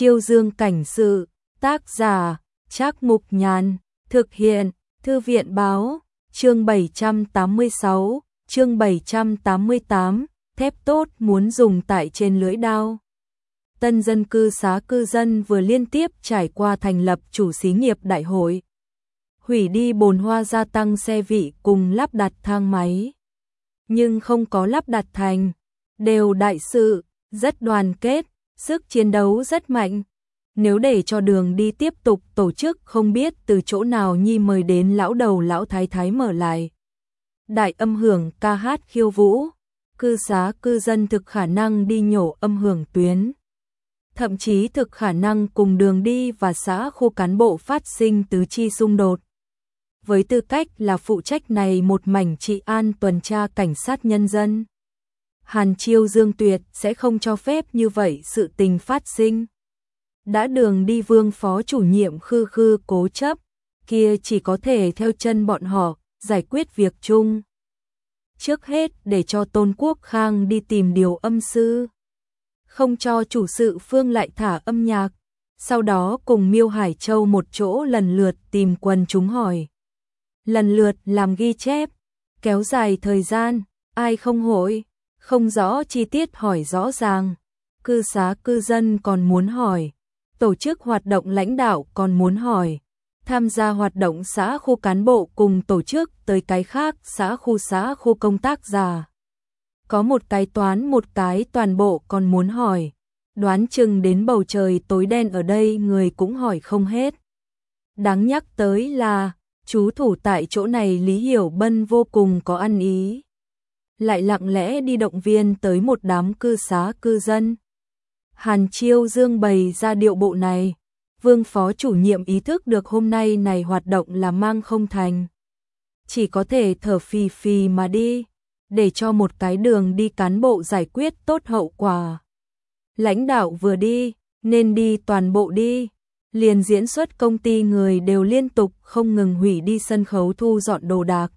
Chiêu Dương cảnh sự, tác giả, Trác Mục Nhàn, thực hiện, Thư viện báo, chương 786, chương 788, thép tốt muốn dùng tại trên lưỡi đao. Tân dân cư xá cư dân vừa liên tiếp trải qua thành lập chủ xí nghiệp đại hội. Hủy đi bồn hoa gia tăng xe vị cùng lắp đặt thang máy. Nhưng không có lắp đặt thành, đều đại sự, rất đoàn kết, sức chiến đấu rất mạnh. Nếu để cho đường đi tiếp tục tổ chức không biết từ chỗ nào nhi mời đến lão đầu lão thái thái mở lại. Đại âm hưởng ca hát khiêu vũ, cư xá cư dân thực khả năng đi nhổ âm hưởng tuyến. Thậm chí thực khả năng cùng đường đi và xã khu cán bộ phát sinh tứ chi xung đột. Với tư cách là phụ trách này một mảnh trị an tuần tra cảnh sát nhân dân, Hàn Chiêu Dương tuyệt sẽ không cho phép như vậy sự tình phát sinh. Đã đường đi Vương phó chủ nhiệm khư khư cố chấp, kia chỉ có thể theo chân bọn họ, giải quyết việc chung. Trước hết để cho Tôn Quốc Khang đi tìm điều âm sư. Không cho chủ sự Phương lại thả âm nhạc. Sau đó cùng Miêu Hải Châu một chỗ lần lượt tìm quần chúng hỏi. Lần lượt làm ghi chép, kéo dài thời gian, ai không hội, không rõ chi tiết hỏi rõ ràng. Cư xá cư dân còn muốn hỏi. Tổ chức hoạt động lãnh đạo còn muốn hỏi, tham gia hoạt động xã khu cán bộ cùng tổ chức tới cái khác xã khu công tác già. Có một cái toán một cái toàn bộ còn muốn hỏi, đoán chừng đến bầu trời tối đen ở đây người cũng hỏi không hết. Đáng nhắc tới là, chú thủ tại chỗ này Lý Hiểu Bân vô cùng có ăn ý. Lại lặng lẽ đi động viên tới một đám cư xá cư dân. Hàn Chiêu Dương bày ra điệu bộ này, Vương phó chủ nhiệm ý thức được hôm nay này hoạt động là mang không thành. Chỉ có thể thở phì phì mà đi, để cho một cái đường đi cán bộ giải quyết tốt hậu quả. Lãnh đạo vừa đi, nên đi toàn bộ đi, liền diễn xuất công ty người đều liên tục không ngừng hủy đi sân khấu thu dọn đồ đạc.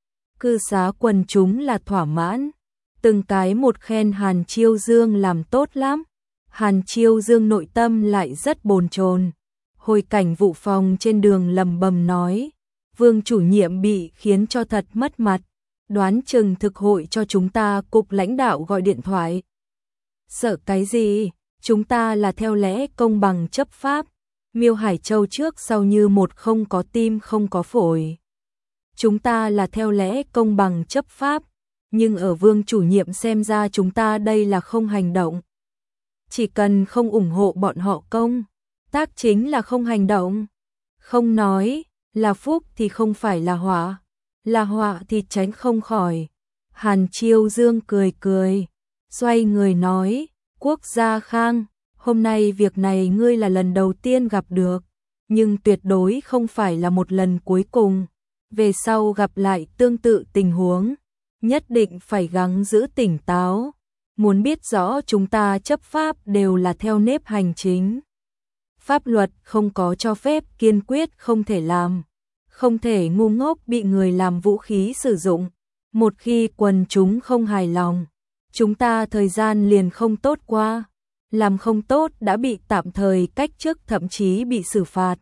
Cư xá quần chúng là thỏa mãn, từng cái một khen Hàn Chiêu Dương làm tốt lắm. Hàn Chiêu Dương nội tâm lại rất bồn chồn. Hồi cảnh vụ phòng trên đường lầm bầm nói, Vương chủ nhiệm bị khiến cho thật mất mặt, đoán chừng thực hội cho chúng ta cục lãnh đạo gọi điện thoại. Sợ cái gì, chúng ta là theo lẽ công bằng chấp pháp, Miêu Hải Châu trước sau như một không có tim không có phổi. Chúng ta là theo lẽ công bằng chấp pháp, nhưng ở Vương chủ nhiệm xem ra chúng ta đây là không hành động. Chỉ cần không ủng hộ bọn họ công tác chính là không hành động. Không nói, là phúc thì không phải là họa thì tránh không khỏi. Hàn Chiêu Dương cười cười, xoay người nói, Quốc gia Khang, hôm nay việc này ngươi là lần đầu tiên gặp được, nhưng tuyệt đối không phải là một lần cuối cùng. Về sau gặp lại tương tự tình huống, nhất định phải gắng giữ tỉnh táo. Muốn biết rõ chúng ta chấp pháp đều là theo nếp hành chính. Pháp luật không có cho phép kiên quyết không thể làm. Không thể ngu ngốc bị người làm vũ khí sử dụng. Một khi quần chúng không hài lòng, chúng ta thời gian liền không tốt qua. Làm không tốt đã bị tạm thời cách chức thậm chí bị xử phạt.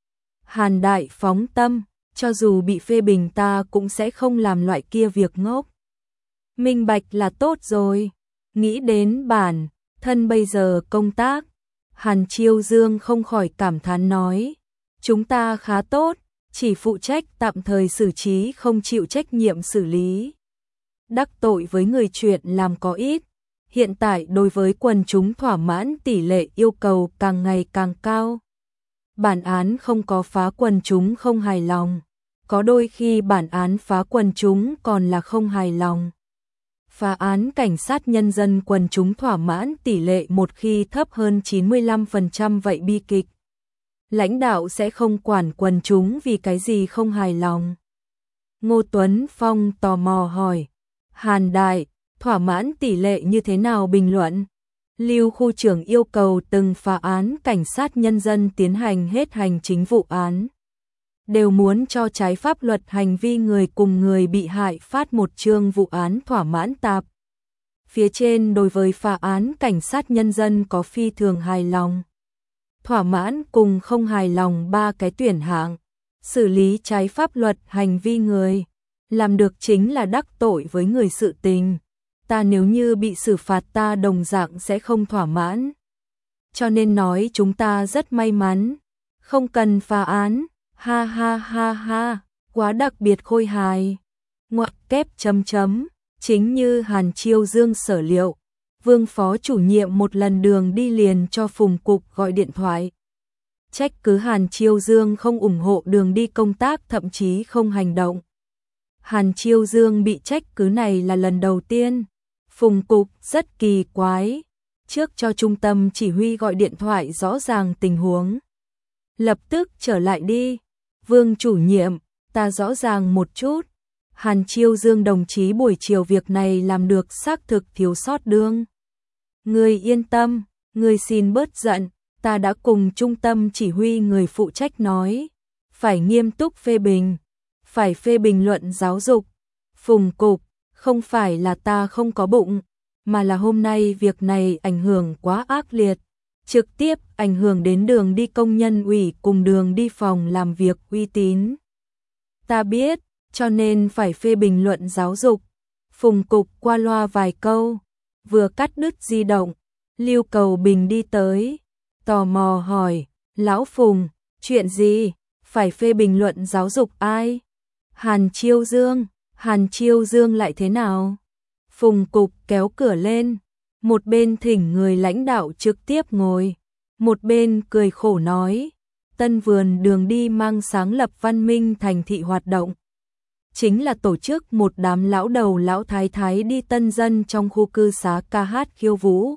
Hàn đại phóng tâm, cho dù bị phê bình ta cũng sẽ không làm loại kia việc ngốc. Minh bạch là tốt rồi. Nghĩ đến bản thân bây giờ công tác, Hàn Chiêu Dương không khỏi cảm thán nói, chúng ta khá tốt, chỉ phụ trách tạm thời xử trí không chịu trách nhiệm xử lý. Đắc tội với người chuyện làm có ít, hiện tại đối với quần chúng thỏa mãn tỷ lệ yêu cầu càng ngày càng cao. Bản án không có phá quần chúng không hài lòng, có đôi khi bản án phá quần chúng còn là không hài lòng. Phá án cảnh sát nhân dân quần chúng thỏa mãn tỷ lệ một khi thấp hơn 95% vậy bi kịch. Lãnh đạo sẽ không quản quần chúng vì cái gì không hài lòng. Ngô Tuấn Phong tò mò hỏi, Hàn đại, thỏa mãn tỷ lệ như thế nào bình luận? Lưu khu trưởng yêu cầu từng phá án cảnh sát nhân dân tiến hành hết hành chính vụ án. Đều muốn cho trái pháp luật hành vi người cùng người bị hại phát một chương vụ án thỏa mãn tạp. Phía trên đối với phá án cảnh sát nhân dân có phi thường hài lòng. thỏa mãn cùng không hài lòng ba cái tuyển hạng, xử lý trái pháp luật hành vi người, làm được chính là đắc tội với người sự tình. Ta nếu như bị xử phạt ta đồng dạng sẽ không thỏa mãn. Cho nên nói chúng ta rất may mắn, không cần phá án, ha ha ha ha, quá đặc biệt khôi hài. Ngoặc kép chấm chấm, chính như Hàn Chiêu Dương sở liệu, Vương phó chủ nhiệm một lần đường đi liền cho Phùng Cục gọi điện thoại. Trách cứ Hàn Chiêu Dương không ủng hộ đường đi công tác, thậm chí không hành động. Hàn Chiêu Dương bị trách cứ này là lần đầu tiên. Phùng Cục rất kỳ quái, trước cho trung tâm chỉ huy gọi điện thoại rõ ràng tình huống. Lập tức trở lại đi. Vương chủ nhiệm, ta rõ ràng một chút. Hàn Chiêu Dương đồng chí buổi chiều việc này làm được xác thực thiếu sót đương. Người yên tâm, người xin bớt giận, ta đã cùng trung tâm chỉ huy người phụ trách nói. Phải nghiêm túc phê bình, phải phê bình luận giáo dục. Phùng Cục, không phải là ta không có bụng, mà là hôm nay việc này ảnh hưởng quá ác liệt, trực tiếp ảnh hưởng đến đường đi công nhân ủy cùng đường đi phòng làm việc uy tín. Ta biết, cho nên phải phê bình luận giáo dục. Phùng Cục qua loa vài câu, vừa cắt đứt di động, Lưu Cầu Bình đi tới, tò mò hỏi, Lão Phùng, chuyện gì, phải phê bình luận giáo dục ai? Hàn Chiêu Dương lại thế nào? Phùng Cục kéo cửa lên, một bên thỉnh người lãnh đạo trực tiếp ngồi, một bên cười khổ nói, Tân Vườn đường đi mang sáng lập văn minh thành thị hoạt động. Chính là tổ chức một đám lão đầu lão thái thái đi tân dân trong khu cư xá ca hát khiêu vũ.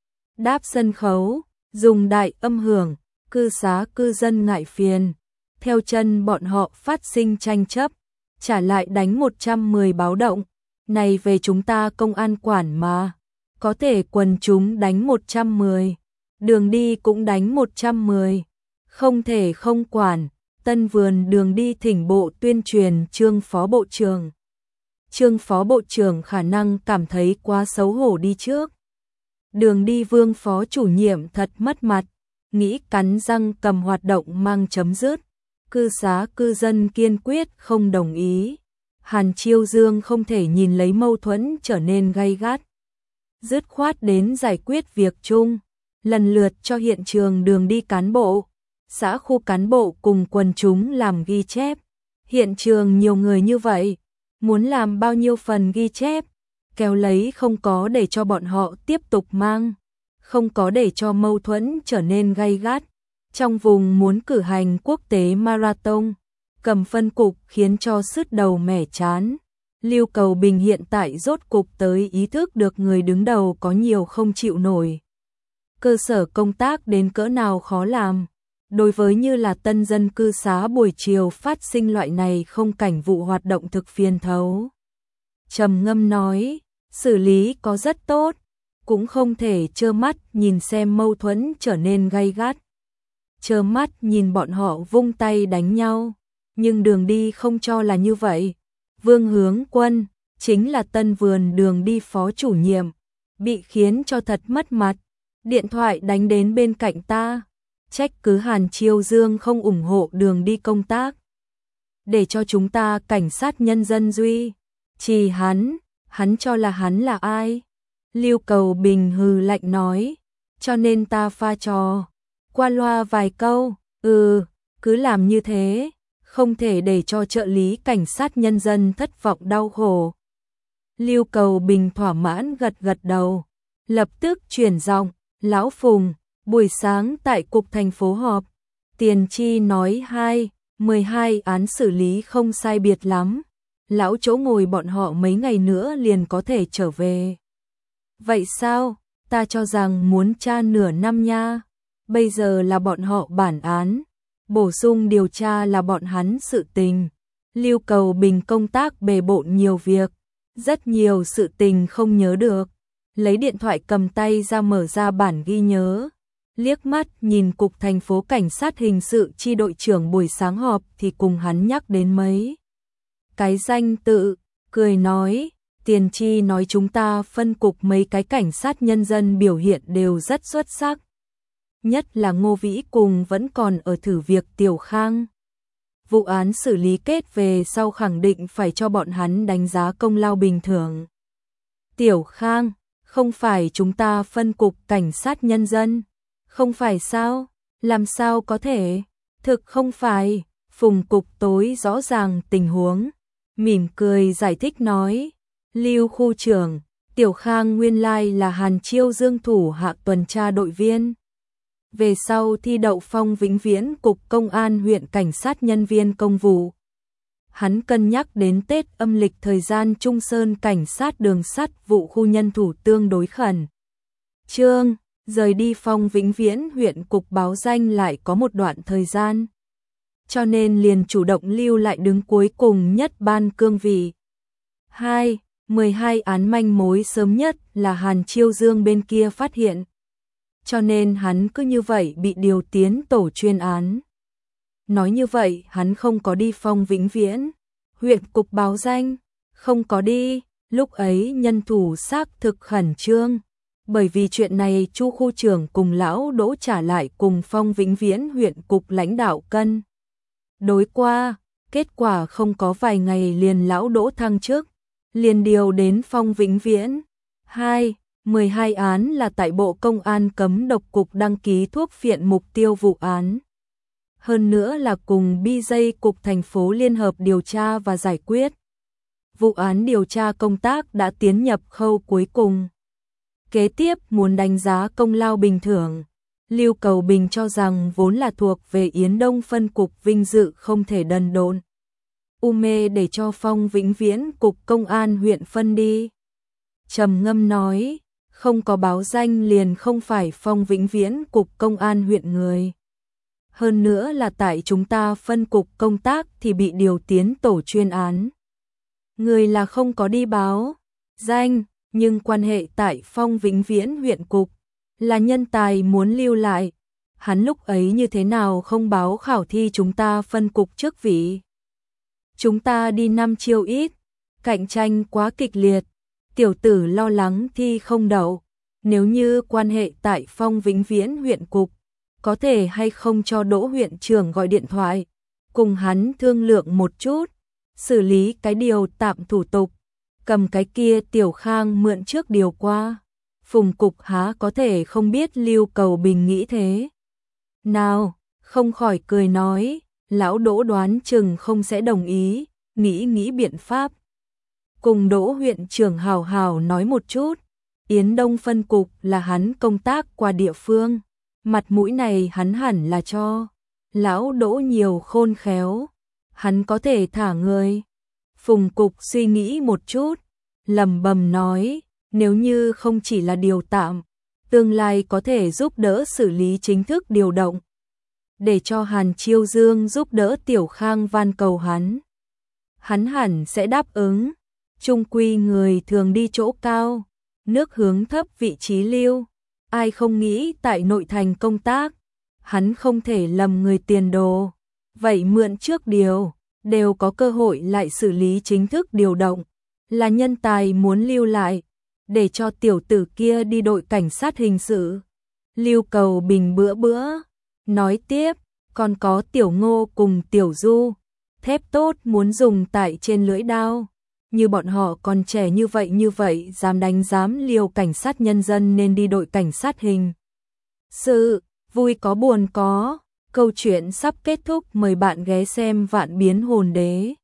Đáp sân khấu, dùng đại âm hưởng, cư xá cư dân ngại phiền. Theo chân bọn họ phát sinh tranh chấp, trả lại đánh 110 báo động. Này về chúng ta công an quản mà, có thể quần chúng đánh 110, đường đi cũng đánh 110, không thể không quản. Tân Vườn đường đi thỉnh bộ tuyên truyền Trương Phó Bộ trưởng. Trương Phó Bộ trưởng khả năng cảm thấy quá xấu hổ đi trước. Đường đi Vương Phó chủ nhiệm thật mất mặt, nghĩ cắn răng cầm hoạt động mang chấm dứt. Cư xá cư dân kiên quyết không đồng ý. Hàn Chiêu Dương không thể nhìn lấy mâu thuẫn trở nên gay gắt, dứt khoát đến giải quyết việc chung, lần lượt cho hiện trường đường đi cán bộ, xã khu cán bộ cùng quần chúng làm ghi chép. Hiện trường nhiều người như vậy, muốn làm bao nhiêu phần ghi chép, kéo lấy không có để cho bọn họ tiếp tục mang, không có để cho mâu thuẫn trở nên gay gắt. Trong vùng muốn cử hành quốc tế marathon, cầm phân cục khiến cho sứt đầu mẻ chán. Lưu Cầu Bình hiện tại rốt cục tới ý thức được người đứng đầu có nhiều không chịu nổi. Cơ sở công tác đến cỡ nào khó làm. Đối với như là tân dân cư xá buổi chiều phát sinh loại này không cảnh vụ hoạt động thực phiền thấu. Trầm ngâm nói, xử lý có rất tốt, cũng không thể trơ mắt nhìn xem mâu thuẫn trở nên gay gắt. Trơ mắt nhìn bọn họ vung tay đánh nhau, nhưng đường đi không cho là như vậy. Vương Hướng Quân, chính là Tân Vườn đường đi phó chủ nhiệm, bị khiến cho thật mất mặt, điện thoại đánh đến bên cạnh ta, trách cứ Hàn Chiêu Dương không ủng hộ đường đi công tác. Để cho chúng ta cảnh sát nhân dân duy trì hắn cho là hắn là ai? Lưu Cầu Bình hừ lạnh nói, cho nên ta pha trò. Qua loa vài câu, cứ làm như thế, không thể để cho trợ lý cảnh sát nhân dân thất vọng đau khổ. Lưu Cầu Bình thỏa mãn gật gật đầu, lập tức chuyển giọng, Lão Phùng, buổi sáng tại cục thành phố họp, Tiền Chi nói 12 án xử lý không sai biệt lắm, lão chỗ ngồi bọn họ mấy ngày nữa liền có thể trở về. Vậy sao, ta cho rằng muốn tra nửa năm nha. Bây giờ là bọn họ bản án, bổ sung điều tra là bọn hắn sự tình. Lưu Cầu Bình công tác bề bộn nhiều việc, rất nhiều sự tình không nhớ được. Lấy điện thoại cầm tay ra mở ra bản ghi nhớ, liếc mắt nhìn cục thành phố cảnh sát hình sự chi đội trưởng buổi sáng họp thì cùng hắn nhắc đến mấy cái danh tự, cười nói, Tiền Chi nói chúng ta phân cục mấy cái cảnh sát nhân dân biểu hiện đều rất xuất sắc. nhất là Ngô Vĩ cùng vẫn còn ở thử việc Tiểu Khang. Vụ án xử lý kết về sau khẳng định phải cho bọn hắn đánh giá công lao bình thường. Tiểu Khang, không phải chúng ta phân cục cảnh sát nhân dân, không phải sao? Làm sao có thể? Thực không phải, Phùng cục tối rõ ràng tình huống, mỉm cười giải thích nói, Lưu khu trưởng, Tiểu Khang nguyên lai là Hàn Chiêu Dương thủ hạ tuần tra đội viên. Về sau thi đậu Phong Vĩnh Viễn cục công an huyện cảnh sát nhân viên công vụ. Hắn cân nhắc đến Tết âm lịch thời gian Trung Sơn cảnh sát đường sắt vụ khu nhân thủ tương đối khẩn trương, rời đi Phong Vĩnh Viễn huyện cục báo danh lại có một đoạn thời gian. Cho nên liền chủ động lưu lại đứng cuối cùng nhất ban cương vị. 12 án manh mối sớm nhất là Hàn Chiêu Dương bên kia phát hiện. Cho nên hắn cứ như vậy bị điều tiến tổ chuyên án. Nói như vậy hắn không có đi Phong Vĩnh Viễn huyện cục báo danh, không có đi, lúc ấy nhân thủ xác thực khẩn trương. Bởi vì chuyện này Chu khu trưởng cùng lão Đỗ trả lại cùng Phong Vĩnh Viễn huyện cục lãnh đạo cân đối qua, kết quả không có vài ngày liền lão Đỗ thăng chức, liền điều đến Phong Vĩnh Viễn. 12 án là tại Bộ Công an cấm độc cục đăng ký thuốc phiện mục tiêu vụ án. Hơn nữa là cùng BJ cục thành phố liên hợp điều tra và giải quyết. Vụ án điều tra công tác đã tiến nhập khâu cuối cùng. Kế tiếp muốn đánh giá công lao bình thưởng, Lưu Cầu Bình cho rằng vốn là thuộc về Yến Đông phân cục vinh dự không thể đần độn. Mê để cho Phong Vĩnh Viễn cục công an huyện phân đi. Trầm ngâm nói, không có báo danh liền không phải Phong Vĩnh Viễn cục công an huyện người. Hơn nữa là tại chúng ta phân cục công tác thì bị điều tiến tổ chuyên án. Người là không có đi báo danh, nhưng quan hệ tại Phong Vĩnh Viễn huyện cục là nhân tài muốn lưu lại. Hắn lúc ấy như thế nào không báo khảo thi chúng ta phân cục chức vị. Chúng ta đi 5 chiêu ít, cạnh tranh quá kịch liệt, tiểu tử lo lắng thi không đậu. Nếu như quan hệ tại Phong Vĩnh Viễn huyện cục, có thể hay không cho Đỗ huyện trưởng gọi điện thoại, cùng hắn thương lượng một chút, xử lý cái điều tạm thủ tục, cầm cái kia Tiểu Khang mượn trước điều qua. Phùng cục há có thể không biết Lưu Cầu Bình nghĩ thế. Nào, không khỏi cười nói, lão Đỗ đoán chừng không sẽ đồng ý, nghĩ biện pháp. Cùng Đỗ huyện trưởng hào hào nói một chút, Yến Đông phân cục là hắn công tác qua địa phương, mặt mũi này hắn hẳn là cho. Lão Đỗ nhiều khôn khéo, hắn có thể thả người. Phùng cục suy nghĩ một chút, lẩm bẩm nói, nếu như không chỉ là điều tạm, tương lai có thể giúp đỡ xử lý chính thức điều động. Để cho Hàn Chiêu Dương giúp đỡ Tiểu Khang van cầu hắn. Hắn hẳn sẽ đáp ứng, chung quy người thường đi chỗ cao, nước hướng thấp vị trí lưu. Ai không nghĩ tại nội thành công tác, hắn không thể lầm người tiền đồ. Vậy mượn trước điều, đều có cơ hội lại xử lý chính thức điều động. Là nhân tài muốn lưu lại, để cho tiểu tử kia đi đội cảnh sát hình sự. Lưu Cầu Bình bữa nói tiếp, còn có Tiểu Ngô cùng Tiểu Du, thép tốt muốn dùng tại trên lưỡi đao. Như bọn họ còn trẻ như vậy dám đánh dám liều cảnh sát nhân dân nên đi đội cảnh sát hình sự. Vui có buồn có, câu chuyện sắp kết thúc, mời bạn ghé xem Vạn Biến Hồn Đế.